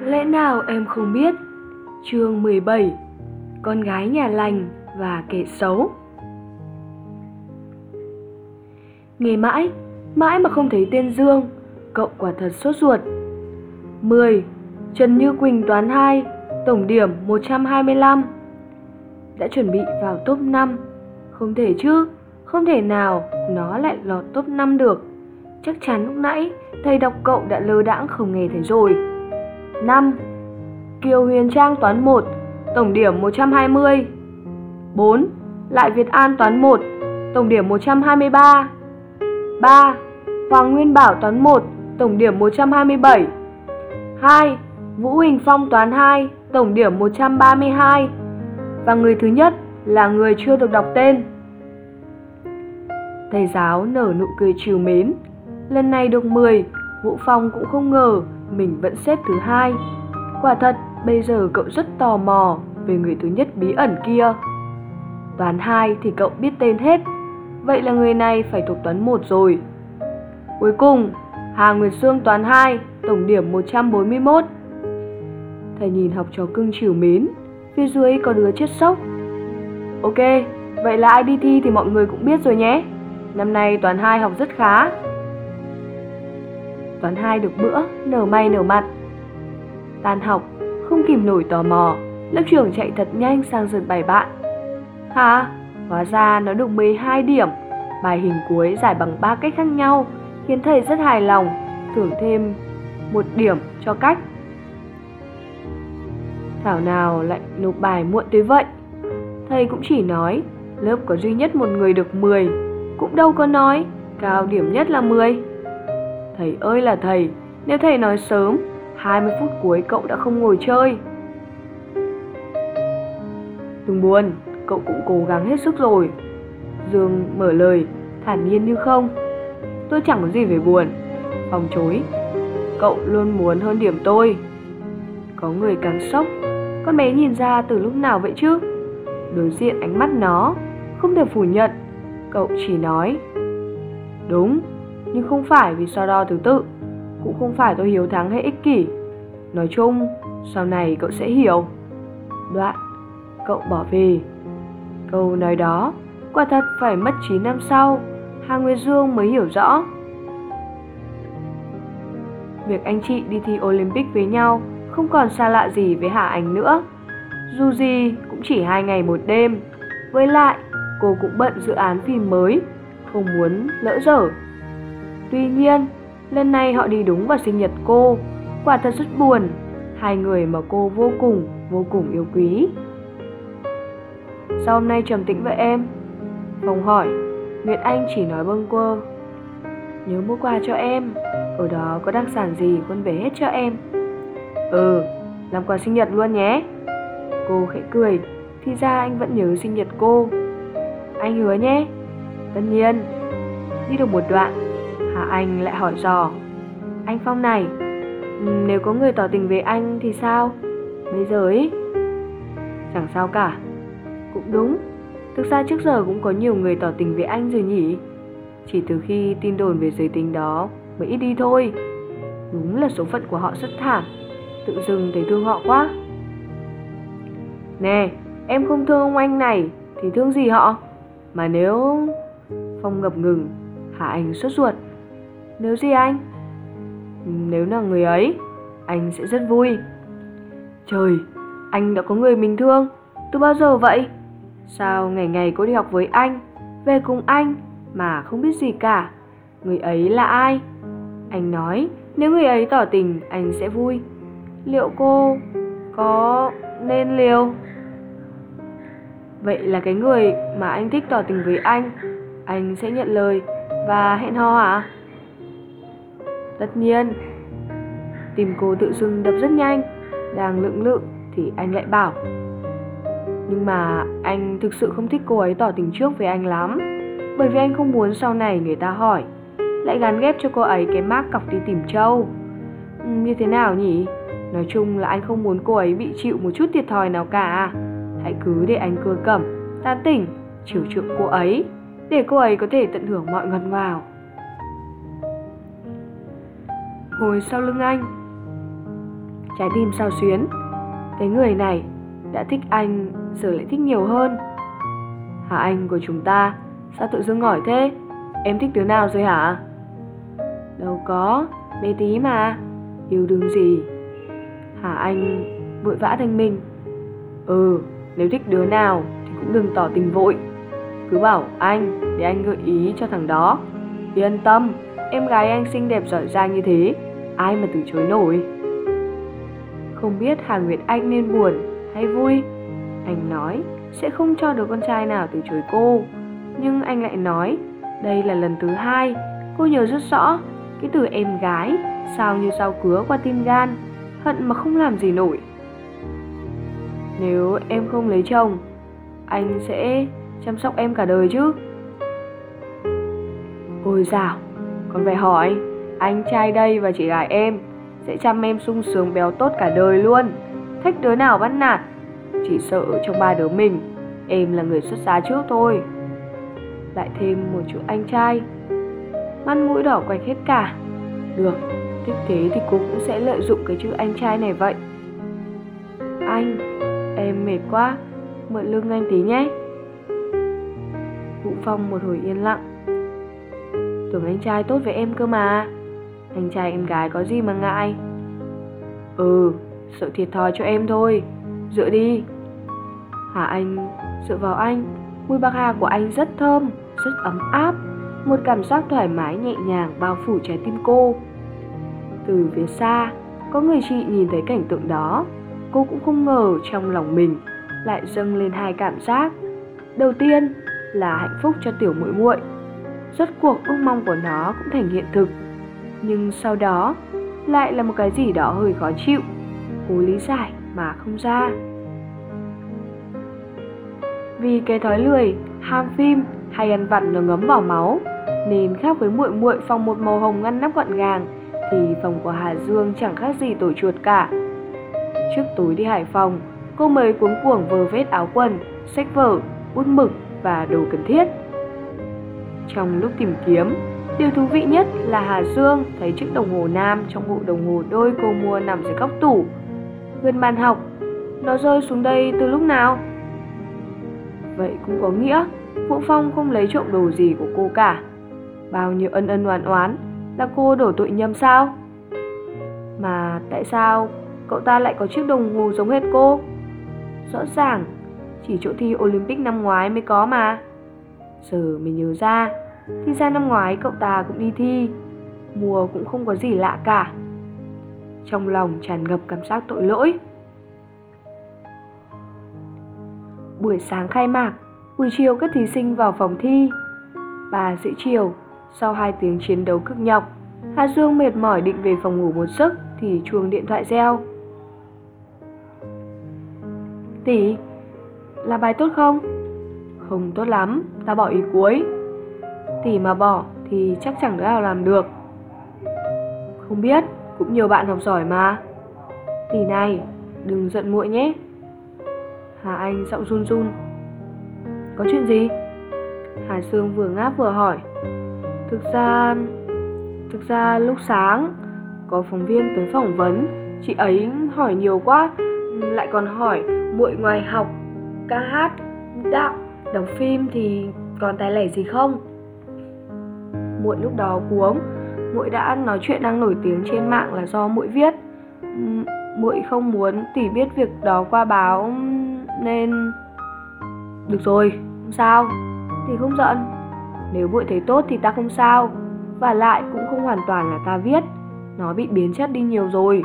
Lẽ nào em không biết? Chương 17: Con gái nhà lành và kẻ xấu. Nghe mãi mà không thấy tên Dương, cậu quả thật sốt ruột. 10. Trần Như Quỳnh toán 2, tổng điểm 125. Đã chuẩn bị vào top 5. Không thể chứ, không thể nào nó lại lọt top 5 được. Chắc chắn lúc nãy thầy đọc cậu đã lơ đãng không nghe thấy rồi. 5. Kiều Huyền Trang toán 1, tổng điểm 120. 4. Lại Việt An toán 1, tổng điểm 123. 3. Hoàng Nguyên Bảo toán 1, tổng điểm 127. 2. Vũ Huỳnh Phong toán 2, tổng điểm 132. Và người thứ nhất là người chưa được đọc tên. Thầy giáo nở nụ cười trìu mến. Lần này được 10, Vũ Phong cũng không ngờ mình vẫn xếp thứ 2. Quả thật, bây giờ cậu rất tò mò về người thứ nhất bí ẩn kia. Toán 2 thì cậu biết tên hết, vậy là người này phải thuộc toán 1 rồi. Cuối cùng, Hà Nguyệt Sương toán 2, tổng điểm 141. Thầy nhìn học trò cưng trìu mến, phía dưới có đứa chết sốc. Ok, vậy là ai đi thi thì mọi người cũng biết rồi nhé. Năm nay toán 2 học rất khá. Toán 2 được bữa, nở mày nở mặt. Tan học, không kìm nổi tò mò, lớp trưởng chạy thật nhanh sang giật bài bạn. Hả? Hóa ra nó được 12 điểm. Bài hình cuối giải bằng 3 cách khác nhau, khiến thầy rất hài lòng, thưởng thêm 1 điểm cho cách. Thảo nào lại nộp bài muộn tới vậy. Thầy cũng chỉ nói lớp có duy nhất một người được 10, cũng đâu có nói cao điểm nhất là 10. Thầy ơi là thầy, nếu thầy nói sớm, 20 phút cuối cậu đã không ngồi chơi. Đừng buồn, cậu cũng cố gắng hết sức rồi. Dương mở lời, thản nhiên như không. Tôi chẳng có gì phải buồn. Phòng chối, cậu luôn muốn hơn điểm tôi. Có người càng sốc. Con bé nhìn ra từ lúc nào vậy chứ? Đối diện ánh mắt nó, không thể phủ nhận. Cậu chỉ nói đúng, nhưng không phải vì so đo thứ tự, cũng không phải tôi hiếu thắng hay ích kỷ. Nói chung, sau này cậu sẽ hiểu. Đoạn, cậu bỏ về. Câu nói đó quả thật phải mất 9 năm sau, Hà Nguyệt Dương mới hiểu rõ. Việc anh chị đi thi Olympic với nhau không còn xa lạ gì với Hà Anh nữa. Dù gì cũng chỉ 2 ngày 1 đêm. Với lại, cô cũng bận dự án phim mới, không muốn lỡ dở. Tuy nhiên, lần này họ đi đúng vào sinh nhật cô. Quả thật rất buồn. Hai người mà cô vô cùng yêu quý. Sao hôm nay trầm tĩnh vậy em? Phong hỏi. Nguyệt Anh chỉ nói bâng quơ. Nhớ mua quà cho em, ở đó có đặc sản gì con về hết cho em. Làm quà sinh nhật luôn nhé. Cô khẽ cười. Thì ra anh vẫn nhớ sinh nhật cô. Anh hứa nhé. Tất nhiên. Đi được một đoạn, Hà Anh lại hỏi dò. Anh Phong này, nếu có người tỏ tình với anh thì sao? Bây giờ ấy? Chẳng sao cả. Cũng đúng. Thực ra trước giờ cũng có nhiều người tỏ tình với anh rồi nhỉ. Chỉ từ khi tin đồn về giới tính đó mới ít đi thôi. Đúng là số phận của họ rất thảm. Tự dưng thấy thương họ quá. Nè, em không thương ông anh này thì thương gì họ? Mà nếu... Phong ngập ngừng. Hà Anh sốt ruột. Nếu gì anh? Nếu là người ấy, anh sẽ rất vui. Trời, anh đã có người mình thương. Từ bao giờ vậy? Sao ngày ngày cô đi học với anh, về cùng anh mà không biết gì cả? Người ấy là ai? Anh nói nếu người ấy tỏ tình anh sẽ vui. Liệu cô có nên liều? Vậy là cái người mà anh thích tỏ tình với anh sẽ nhận lời và hẹn hò hả? Tất nhiên. Tim cô tự dưng đập rất nhanh. Đang lưỡng lự thì anh lại bảo. Nhưng mà anh thực sự không thích cô ấy tỏ tình trước với anh lắm. Bởi vì anh không muốn sau này người ta hỏi, lại gán ghép cho cô ấy cái mác cọc đi tìm trâu. Như thế nào nhỉ? Nói chung là anh không muốn cô ấy bị chịu một chút thiệt thòi nào cả. Hãy cứ để anh cưa cẩm, tán tỉnh, chiều chuộng cô ấy, để cô ấy có thể tận hưởng mọi ngọt ngào. Ngồi sau lưng anh. trái tim xao xuyến. Cái người này đã thích anh giờ lại thích nhiều hơn. Hà Anh của chúng ta, sao tự dưng hỏi thế? Em thích đứa nào rồi hả? Đâu có, bé tí mà, yêu đương gì? Hà Anh vội vã thanh minh. Nếu thích đứa nào thì cũng đừng tỏ tình vội. Cứ bảo anh để anh gợi ý cho thằng đó. Yên tâm, em gái anh xinh đẹp giỏi giang như thế, ai mà từ chối nổi. Không biết Hà Nguyệt Anh nên buồn hay vui. Anh nói sẽ không cho đứa con trai nào từ chối cô, nhưng anh lại nói đây là lần thứ 2. Cô nhớ rất rõ cái từ em gái sao như dao cứa qua tim gan, hận mà không làm gì nổi. Nếu em không lấy chồng, anh sẽ chăm sóc em cả đời chứ? Ôi dào, còn phải hỏi, anh trai đây và chị gái em sẽ chăm em sung sướng béo tốt cả đời luôn. Thích đứa nào bắt nạt, chỉ sợ trong 3 đứa mình, em là người xuất giá trước thôi. Lại thêm một chữ anh trai. Mắt mũi đỏ quạch hết cả. Được, thích thế thì cô cũng sẽ lợi dụng cái chữ anh trai này vậy. Anh, em mệt quá, mượn lưng anh tí nhé. Vũ Phong một hồi yên lặng. Tưởng anh trai tốt với em cơ mà. Anh trai em gái có gì mà ngại. Sợ thiệt thòi cho em thôi. Dựa đi. Hà Anh dựa vào anh. Mùi bạc hà của anh rất thơm, rất ấm áp. Một cảm giác thoải mái nhẹ nhàng bao phủ trái tim cô. Từ phía xa, có người chị nhìn thấy cảnh tượng đó. Cô cũng không ngờ trong lòng mình lại dâng lên 2 cảm giác. Đầu tiên là hạnh phúc cho tiểu muội muội. Rốt cuộc ước mong của nó cũng thành hiện thực. Nhưng sau đó lại là một cái gì đó hơi khó chịu. Cô lý giải mà không ra. Vì cái thói lười, ham phim hay ăn vặt nó ngấm vào máu, nên khác với muội muội phòng một màu hồng ngăn nắp gọn gàng, thì phòng của Hà Dương chẳng khác gì tổ chuột cả. Trước tối đi Hải Phòng, cô mới cuống cuồng vơ vét áo quần, sách vở, bút mực và đồ cần thiết. Trong lúc tìm kiếm, điều thú vị nhất là Hà Dương thấy chiếc đồng hồ nam trong bộ đồng hồ đôi cô mua nằm dưới góc tủ, gần bàn học. Nó rơi xuống đây từ lúc nào? Vậy cũng có nghĩa Vũ Phong không lấy trộm đồ gì của cô cả. Bao nhiêu ân ân oán oán là cô đổ tội nhầm sao? Mà tại sao cậu ta lại có chiếc đồng hồ giống hệt cô? Rõ ràng chỉ chỗ thi Olympic năm ngoái mới có mà. Giờ mình nhớ ra, thì ra năm ngoái cậu ta cũng đi thi, mua cũng không có gì lạ cả. Trong lòng tràn ngập cảm giác tội lỗi. Buổi sáng khai mạc, buổi chiều các thí sinh vào phòng thi. 3 rưỡi chiều, sau 2 tiếng chiến đấu cực nhọc, Hà Dương mệt mỏi định về phòng ngủ một giấc thì chuông điện thoại reo. Tỷ, là bài tốt không? Không tốt lắm, ta bỏ ý cuối. Tỷ mà bỏ thì chắc chẳng đứa nào làm được. Không biết, cũng nhiều bạn học giỏi mà. Tỷ này, đừng giận muội nhé. Hà Anh giọng run run. Có chuyện gì? Hà Dương vừa ngáp vừa hỏi. Thực ra lúc sáng có phóng viên tới phỏng vấn, chị ấy hỏi nhiều quá, lại còn hỏi muội ngoài học, ca hát, đạo, đóng phim thì còn tài lẻ gì không? Muội lúc đó cuống, muội đã nói chuyện đang nổi tiếng trên mạng là do muội viết. Muội không muốn tỷ biết việc đó qua báo nên... Được rồi, không sao, tỷ không giận. Nếu muội thấy tốt thì ta không sao. Và lại cũng không hoàn toàn là ta viết, nó bị biến chất đi nhiều rồi.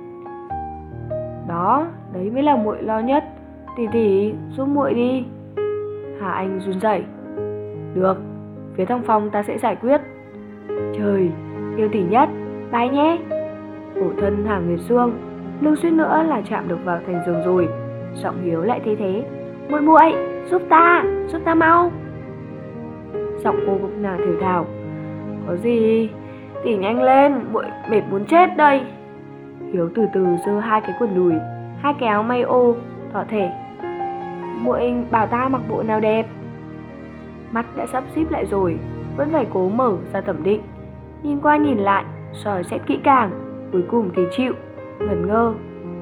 Đó, đấy mới là muội lo nhất. Tỷ giúp muội đi. Hà Anh run rẩy. Được, phía trong phòng ta sẽ giải quyết. Trời, yêu tỷ nhất, bye nhé. Cổ thân Hà Nguyệt Sương, lưng suýt nữa là chạm được vào thành giường rồi. Giọng Hiếu lại thế. Muội, giúp ta mau. Giọng cô gục nàng thều thào. Có gì, tỷ nhanh lên, muội mệt muốn chết đây. Hiếu từ từ giơ 2 cái quần đùi, 2 cái áo may ô, thỏ thẻ. Muội bảo ta mặc bộ nào đẹp. Mắt đã sắp xíp lại rồi, vẫn phải cố mở ra thẩm định. Nhìn qua nhìn lại, soi xét kỹ càng, cuối cùng thì chịu, ngẩn ngơ.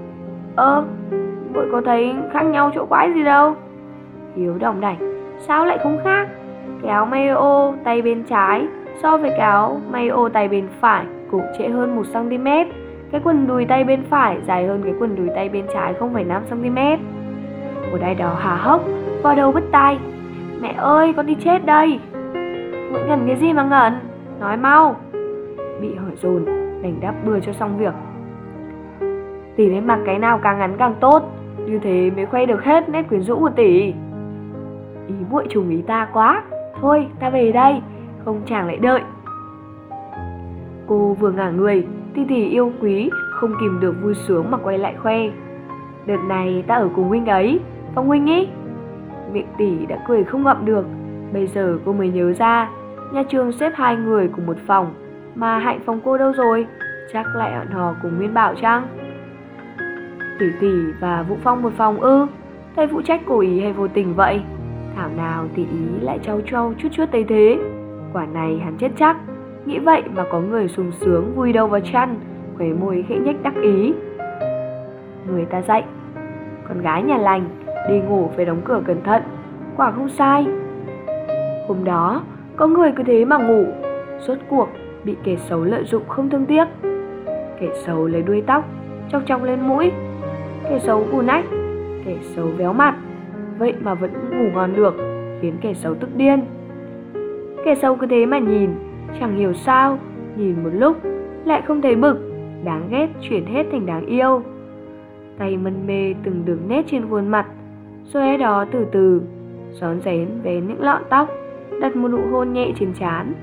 Muội có thấy khác nhau chỗ quái gì đâu? Hiếu đỏng đảnh. Sao lại không khác? Cái áo mayo tay bên trái so với cái áo mayo tay bên phải cũng trễ hơn 1 cm. Cái quần đùi tay bên phải dài hơn cái quần đùi tay bên trái 0,5 cm. Một ai đó há hốc, vào đầu bứt tai. Mẹ ơi, con đi chết đây. Muội ngẩn cái gì mà ngẩn? Nói mau. Bị hỏi dồn, đành đáp bừa cho xong việc. Tỷ nên mặc cái nào càng ngắn càng tốt, như thế mới khoe được hết nét quyến rũ của tỷ. Ý muội trùng ý ta quá. Thôi, ta về đây, không chàng lại đợi. Cô vừa ngả người, tỷ yêu quý không kìm được vui sướng mà quay lại khoe. Đợt này ta ở cùng huynh ấy, Phong huynh ý. Miệng tỷ đã cười không ngậm được. Bây giờ cô mới nhớ ra, nhà trường xếp 2 người cùng một phòng, mà Hạnh Phong cô đâu rồi? Chắc lại hẹn hò cùng Nguyên Bảo chăng? Tỷ và Vũ Phong một phòng ư? Thầy phụ trách cố ý hay vô tình vậy? Thảo nào tỷ ý lại trau chút tới thế. Quả này hắn chết chắc. Nghĩ vậy mà có người sung sướng vui đầu vào chăn, khóe môi khẽ nhếch đắc ý. Người ta dạy, con gái nhà lành đi ngủ phải đóng cửa cẩn thận. Quả không sai. Hôm đó có người cứ thế mà ngủ, rốt cuộc bị kẻ xấu lợi dụng không thương tiếc. Kẻ xấu lấy đuôi tóc chọc lên mũi, kẻ xấu cù nách, kẻ xấu véo mặt. Vậy mà vẫn ngủ ngon được, khiến kẻ xấu tức điên. Kẻ xấu cứ thế mà nhìn, chẳng hiểu sao, nhìn một lúc lại không thấy bực, đáng ghét chuyển hết thành đáng yêu. Tay mân mê từng đường nét trên khuôn mặt, rồi ấy đó từ từ rón rén vén những lọn tóc, đặt một nụ hôn nhẹ trên trán.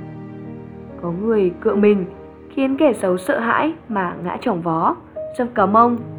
Có người cựa mình, khiến kẻ xấu sợ hãi mà ngã chỏng vó, dập cả mông.